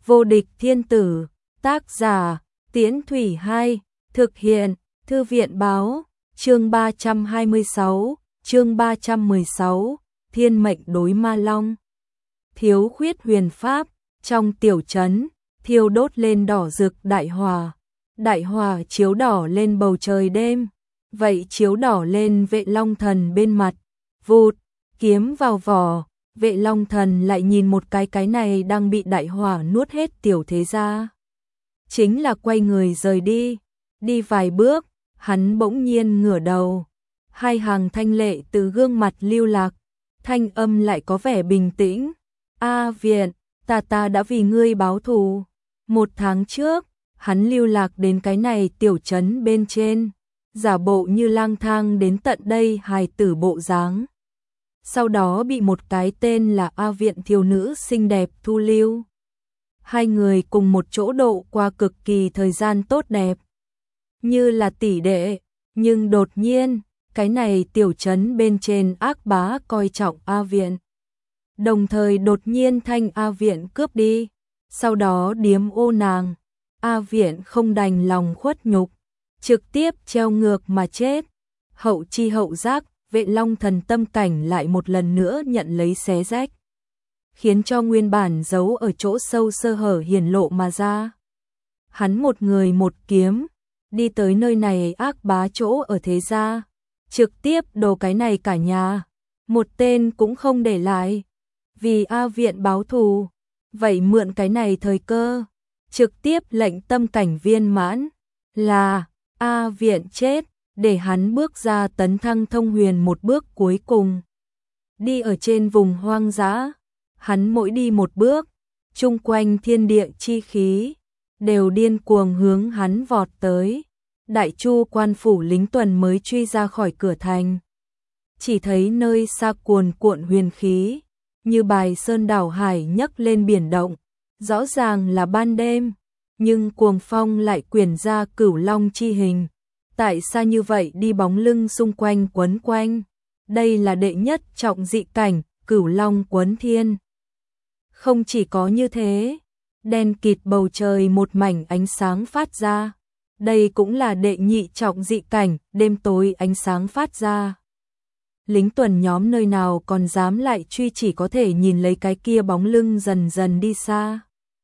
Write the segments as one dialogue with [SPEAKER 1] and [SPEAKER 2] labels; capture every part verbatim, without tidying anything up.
[SPEAKER 1] Vô địch thiên tử, tác giả, Tiễn Thủy hai, thực hiện, Thư viện báo, chương ba trăm hai mươi sáu, chương ba trăm mười sáu, thiên mệnh đối ma long. Thiếu khuyết huyền pháp, trong tiểu trấn, thiêu đốt lên đỏ rực đại hỏa. Đại hỏa chiếu đỏ lên bầu trời đêm, vậy chiếu đỏ lên Vệ Long Thần bên mặt. Vụt, kiếm vào vỏ, Vệ Long Thần lại nhìn một cái cái này đang bị đại hỏa nuốt hết tiểu thế gia. Chính là quay người rời đi, đi vài bước, hắn bỗng nhiên ngửa đầu. Hai hàng thanh lệ từ gương mặt lưu lạc, thanh âm lại có vẻ bình tĩnh. A Viện, ta ta đã vì ngươi báo thù. Một tháng trước, hắn lưu lạc đến cái này tiểu trấn bên trên, giả bộ như lang thang đến tận đây hài tử bộ dáng. Sau đó bị một cái tên là A Viện thiếu nữ xinh đẹp thu lưu. Hai người cùng một chỗ độ qua cực kỳ thời gian tốt đẹp, như là tỷ đệ, nhưng đột nhiên, cái này tiểu trấn bên trên ác bá coi trọng A Viện. Đồng thời đột nhiên thanh A Viện cướp đi, sau đó điếm ô nàng. A Viện không đành lòng khuất nhục, trực tiếp treo ngược mà chết. Hậu chi hậu giác, Vệ Long Thần tâm cảnh lại một lần nữa nhận lấy xé rách, khiến cho nguyên bản giấu ở chỗ sâu sơ hở hiển lộ mà ra. Hắn một người một kiếm, đi tới nơi này ác bá chỗ ở thế gia, trực tiếp đồ cái này cả nhà, một tên cũng không để lại. Vì A Viện báo thù, vậy mượn cái này thời cơ, trực tiếp lệnh tâm cảnh viên mãn, là A Viện chết, để hắn bước ra tấn thăng thông huyền một bước cuối cùng. Đi ở trên vùng hoang dã, hắn mỗi đi một bước, chung quanh thiên địa chi khí, đều điên cuồng hướng hắn vọt tới. Đại Chu quan phủ lính tuần mới truy ra khỏi cửa thành. Chỉ thấy nơi xa cuồn cuộn huyền khí, như bài sơn đảo hải nhấc lên biển động, rõ ràng là ban đêm, nhưng cuồng phong lại quyển ra cửu long chi hình. Tại sao như vậy đi bóng lưng xung quanh quấn quanh, đây là đệ nhất trọng dị cảnh, cửu long quấn thiên. Không chỉ có như thế, đen kịt bầu trời một mảnh ánh sáng phát ra, đây cũng là đệ nhị trọng dị cảnh, đêm tối ánh sáng phát ra. Lính tuần nhóm nơi nào còn dám lại truy, chỉ có thể nhìn lấy cái kia bóng lưng dần dần đi xa.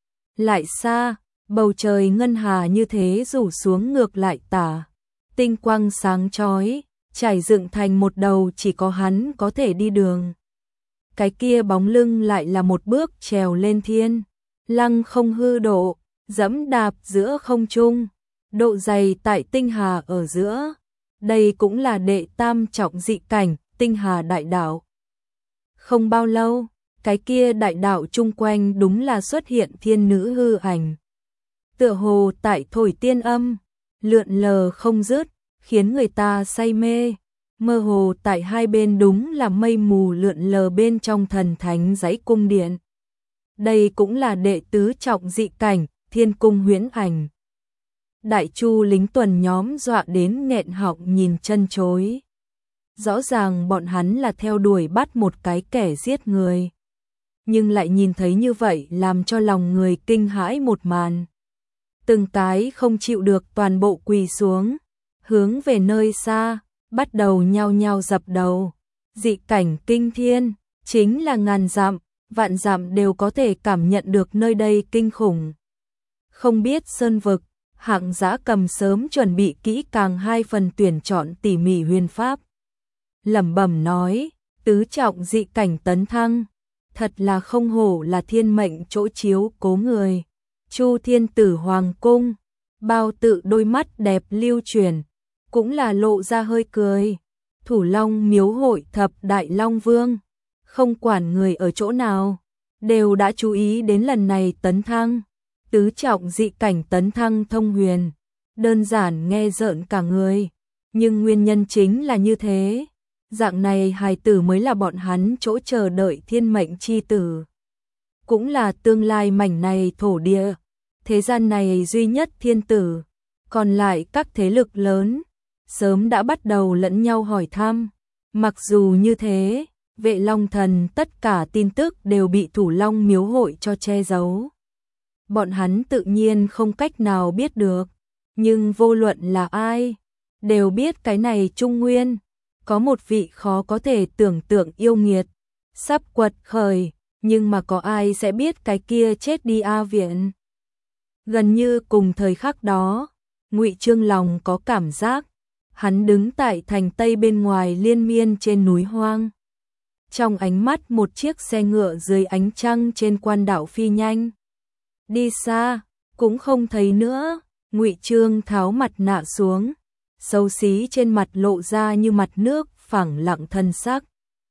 [SPEAKER 1] Lại xa, bầu trời ngân hà như thế rủ xuống ngược lại tả. Tinh quang sáng chói, trải dựng thành một đầu chỉ có hắn có thể đi đường. Cái kia bóng lưng lại là một bước trèo lên thiên, lăng không hư độ, dẫm đạp giữa không trung, độ dày tại tinh hà ở giữa. Đây cũng là đệ tam trọng dị cảnh, tinh hà đại đạo. Không bao lâu, cái kia đại đạo chung quanh đúng là xuất hiện thiên nữ hư ảnh. Tựa hồ tại thổi tiên âm, lượn lờ không dứt, khiến người ta say mê. Mơ hồ tại hai bên đúng là mây mù lượn lờ bên trong thần thánh dãy cung điện. Đây cũng là đệ tứ trọng dị cảnh, thiên cung huyễn ảnh. Đại Chu lính tuần nhóm dọa đến nghẹn họng nhìn chân chối. Rõ ràng bọn hắn là theo đuổi bắt một cái kẻ giết người, nhưng lại nhìn thấy như vậy làm cho lòng người kinh hãi một màn. Từng cái không chịu được toàn bộ quỳ xuống, hướng về nơi xa, bắt đầu nhao nhao dập đầu. Dị cảnh kinh thiên, chính là ngàn dặm, vạn dặm đều có thể cảm nhận được nơi đây kinh khủng. Không biết sơn vực, hạng Dã Cầm sớm chuẩn bị kỹ càng hai phần tuyển chọn tỉ mỉ huyền pháp. Lẩm bẩm nói, tứ trọng dị cảnh tấn thăng, thật là không hổ là thiên mệnh chỗ chiếu cố người. Chu Thiên Tử Hoàng Cung, bao tự đôi mắt đẹp lưu chuyển, cũng là lộ ra hơi cười. Thủ Long miếu hội thập đại Long Vương, không quản người ở chỗ nào, đều đã chú ý đến lần này tấn thăng. Tứ trọng dị cảnh tấn thăng thông huyền, đơn giản nghe rợn cả người, nhưng nguyên nhân chính là như thế. Dạng này hài tử mới là bọn hắn chỗ chờ đợi thiên mệnh chi tử, cũng là tương lai mảnh này thổ địa, thế gian này duy nhất thiên tử. Còn lại các thế lực lớn sớm đã bắt đầu lẫn nhau hỏi thăm. Mặc dù như thế, Vệ Long Thần tất cả tin tức đều bị Thủ Long miếu hội cho che giấu. bọn hắn tự nhiên không cách nào biết được, nhưng vô luận là ai, đều biết cái này Trung Nguyên, có một vị khó có thể tưởng tượng yêu nghiệt, sắp quật khởi, nhưng mà có ai sẽ biết cái kia chết đi A Viện. Gần như cùng thời khắc đó, Ngụy Trương lòng có cảm giác, hắn đứng tại thành Tây bên ngoài liên miên trên núi hoang. Trong ánh mắt một chiếc xe ngựa dưới ánh trăng trên quan đảo phi nhanh. Đi xa, cũng không thấy nữa, Ngụy Trương tháo mặt nạ xuống, xấu xí trên mặt lộ ra như mặt nước phẳng lặng thân sắc.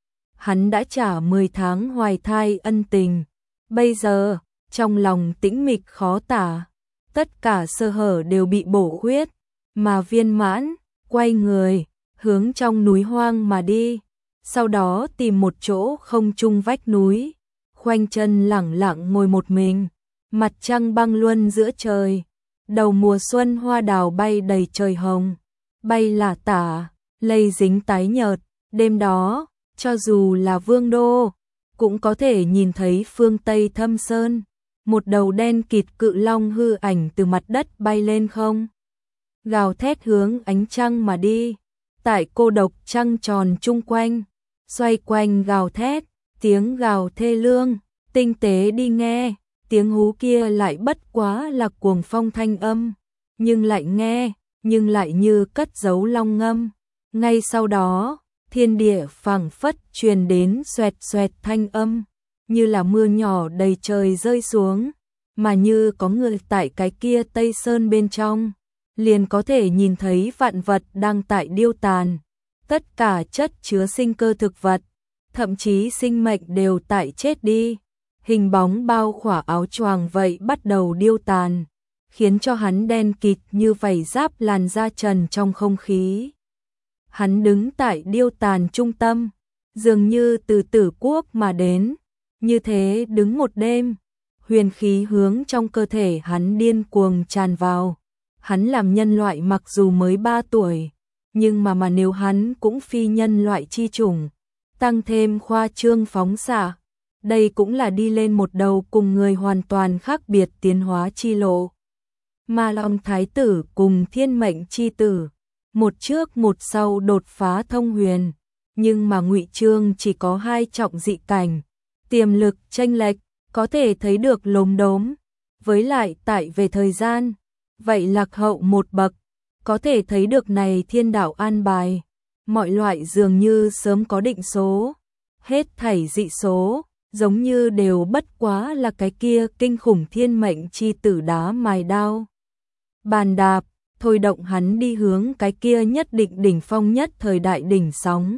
[SPEAKER 1] Hắn đã trả mười tháng hoài thai ân tình, bây giờ, trong lòng tĩnh mịch khó tả, tất cả sơ hở đều bị bổ khuyết, mà viên mãn, quay người, hướng trong núi hoang mà đi, sau đó tìm một chỗ không trung vách núi, khoanh chân lẳng lặng ngồi một mình, mặt trăng băng luân giữa trời, đầu mùa xuân hoa đào bay đầy trời hồng, bay lả tả, lây dính tái nhợt, đêm đó, cho dù là vương đô, cũng có thể nhìn thấy phương Tây thâm sơn, một đầu đen kịt cự long hư ảnh từ mặt đất bay lên không, gào thét hướng ánh trăng mà đi, tại cô độc trăng tròn chung quanh, xoay quanh gào thét, tiếng gào thê lương, tinh tế đi nghe, tiếng hú kia lại bất quá là cuồng phong thanh âm, nhưng lại nghe, nhưng lại như cất giấu long ngâm. Ngay sau đó, thiên địa phảng phất truyền đến xoẹt xoẹt thanh âm, như là mưa nhỏ đầy trời rơi xuống, mà như có người tại cái kia Tây Sơn bên trong, liền có thể nhìn thấy vạn vật đang tại điêu tàn, tất cả chất chứa sinh cơ thực vật, thậm chí sinh mệnh đều tại chết đi, hình bóng bao khỏa áo choàng vậy bắt đầu điêu tàn, khiến cho hắn đen kịt như vảy giáp làn da trần trong không khí. Hắn đứng tại điêu tàn trung tâm, dường như từ tử quốc mà đến, như thế đứng một đêm, huyền khí hướng trong cơ thể hắn điên cuồng tràn vào. Hắn làm nhân loại mặc dù mới ba tuổi, nhưng mà mà nếu hắn cũng phi nhân loại chi chủng, tăng thêm khoa trương phóng xạ, đây cũng là đi lên một đầu cùng người hoàn toàn khác biệt tiến hóa chi lộ. Ma Long Thái tử cùng Thiên Mệnh chi tử, một trước một sau đột phá thông huyền, nhưng mà Ngụy Trương chỉ có hai trọng dị cảnh, tiềm lực chênh lệch, có thể thấy được lốm đốm, với lại tại về thời gian, vậy lạc hậu một bậc, có thể thấy được này thiên đạo an bài, mọi loại dường như sớm có định số, hết thảy dị số, giống như đều bất quá là cái kia kinh khủng thiên mệnh chi tử đá mài đao. Bàn đạp, thôi động hắn đi hướng cái kia nhất định đỉnh phong nhất thời đại đỉnh sóng.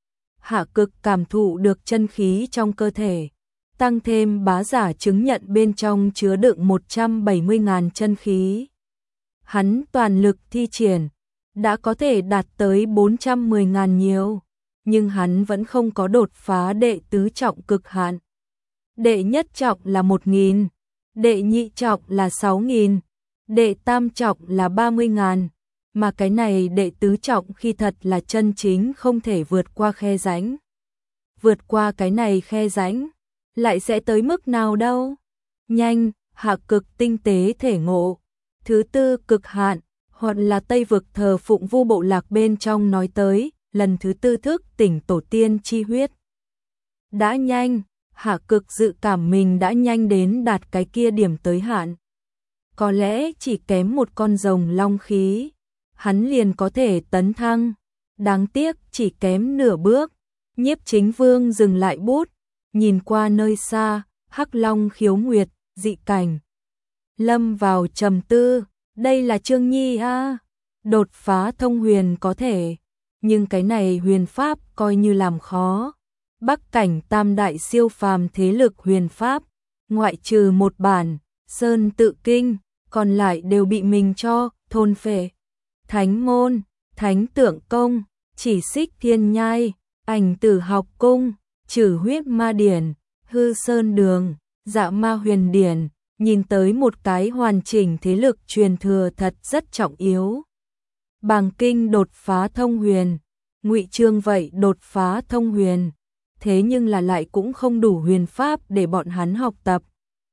[SPEAKER 1] Hạ Cực cảm thụ được chân khí trong cơ thể, tăng thêm bá giả chứng nhận bên trong chứa đựng một trăm bảy mươi nghìn chân khí. Hắn toàn lực thi triển, đã có thể đạt tới bốn trăm mười nghìn nhiều, nhưng hắn vẫn không có đột phá đệ tứ trọng cực hạn. Đệ nhất trọng là một nghìn, đệ nhị trọng là sáu nghìn, đệ tam trọng là ba mươi nghìn, mà cái này đệ tứ trọng khi thật là chân chính không thể vượt qua khe rãnh. Vượt qua cái này khe rãnh, lại sẽ tới mức nào đâu? Nhanh, Hạ Cực tinh tế thể ngộ. Thứ tư cực hạn, hoặc là Tây vực thờ phụng Vu bộ lạc bên trong nói tới, lần thứ tư thức tỉnh tổ tiên chi huyết. Đã nhanh, Hạ Cực dự cảm mình đã nhanh đến đạt cái kia điểm tới hạn. Có lẽ chỉ kém một con rồng long khí, hắn liền có thể tấn thăng. Đáng tiếc chỉ kém nửa bước. Nhiếp Chính Vương dừng lại bút, nhìn qua nơi xa, Hắc Long khiếu nguyệt, dị cảnh. Lâm vào trầm tư, đây là Trương Nhi a, đột phá thông huyền có thể, nhưng cái này huyền pháp coi như làm khó. Bắc cảnh tam đại siêu phàm thế lực huyền pháp, ngoại trừ một bản, Sơn Tự Kinh, còn lại đều bị mình cho thôn phệ. Thánh môn, Thánh Tượng Công, Chỉ Xích Thiên Nhai, Ảnh Tử Học Cung, Trừ Huyết Ma Điển, Hư Sơn Đường, Dạ Ma Huyền Điển, nhìn tới một cái hoàn chỉnh thế lực truyền thừa thật rất trọng yếu. Bàng Kinh đột phá thông huyền, Ngụy Trương vậy đột phá thông huyền, thế nhưng là lại cũng không đủ huyền pháp để bọn hắn học tập.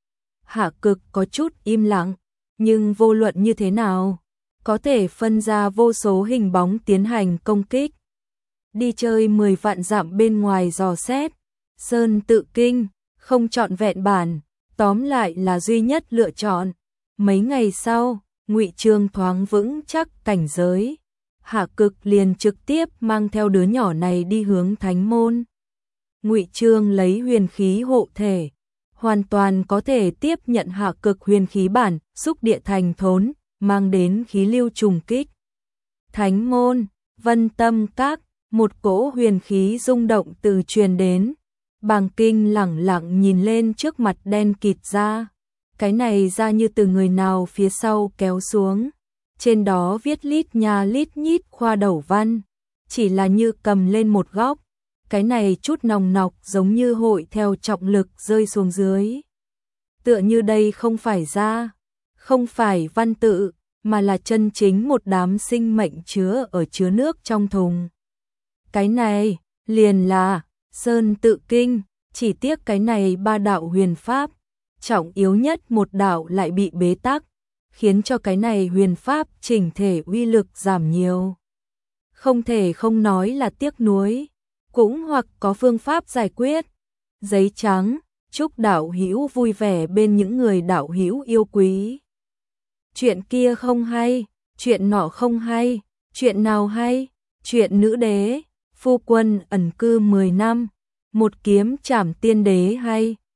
[SPEAKER 1] Hạ Cực có chút im lặng, nhưng vô luận như thế nào, có thể phân ra vô số hình bóng tiến hành công kích. Đi chơi mười vạn dặm bên ngoài dò xét, Sơn Tự Kinh, không chọn vẹn bản, tóm lại là duy nhất lựa chọn. Mấy ngày sau, Ngụy Trương thoáng vững chắc cảnh giới, Hạ Cực liền trực tiếp mang theo đứa nhỏ này đi hướng Thánh môn. Ngụy Trương lấy huyền khí hộ thể, hoàn toàn có thể tiếp nhận Hạ Cực huyền khí bản, xúc địa thành thốn, mang đến khí lưu trùng kích. Thánh môn, Vân Tâm Các, một cỗ huyền khí rung động từ truyền đến. Bàng Kinh lẳng lặng nhìn lên trước mặt đen kịt ra. Cái này ra như từ người nào phía sau kéo xuống. Trên đó viết lít nha lít nhít khoa đầu văn. Chỉ là như cầm lên một góc. Cái này chút nòng nọc giống như hội theo trọng lực rơi xuống dưới. Tựa như đây không phải ra, không phải văn tự, mà là chân chính một đám sinh mệnh chứa ở chứa nước trong thùng. Cái này, liền là Sơn Tự Kinh, chỉ tiếc cái này ba đạo huyền pháp, trọng yếu nhất một đạo lại bị bế tắc, khiến cho cái này huyền pháp chỉnh thể uy lực giảm nhiều. Không thể không nói là tiếc nuối, cũng hoặc có phương pháp giải quyết. Giấy trắng, chúc đạo hữu vui vẻ bên những người đạo hữu yêu quý. Chuyện kia không hay, chuyện nọ không hay, chuyện nào hay, chuyện nữ đế, phu quân ẩn cư mười năm, một kiếm trảm tiên đế hay.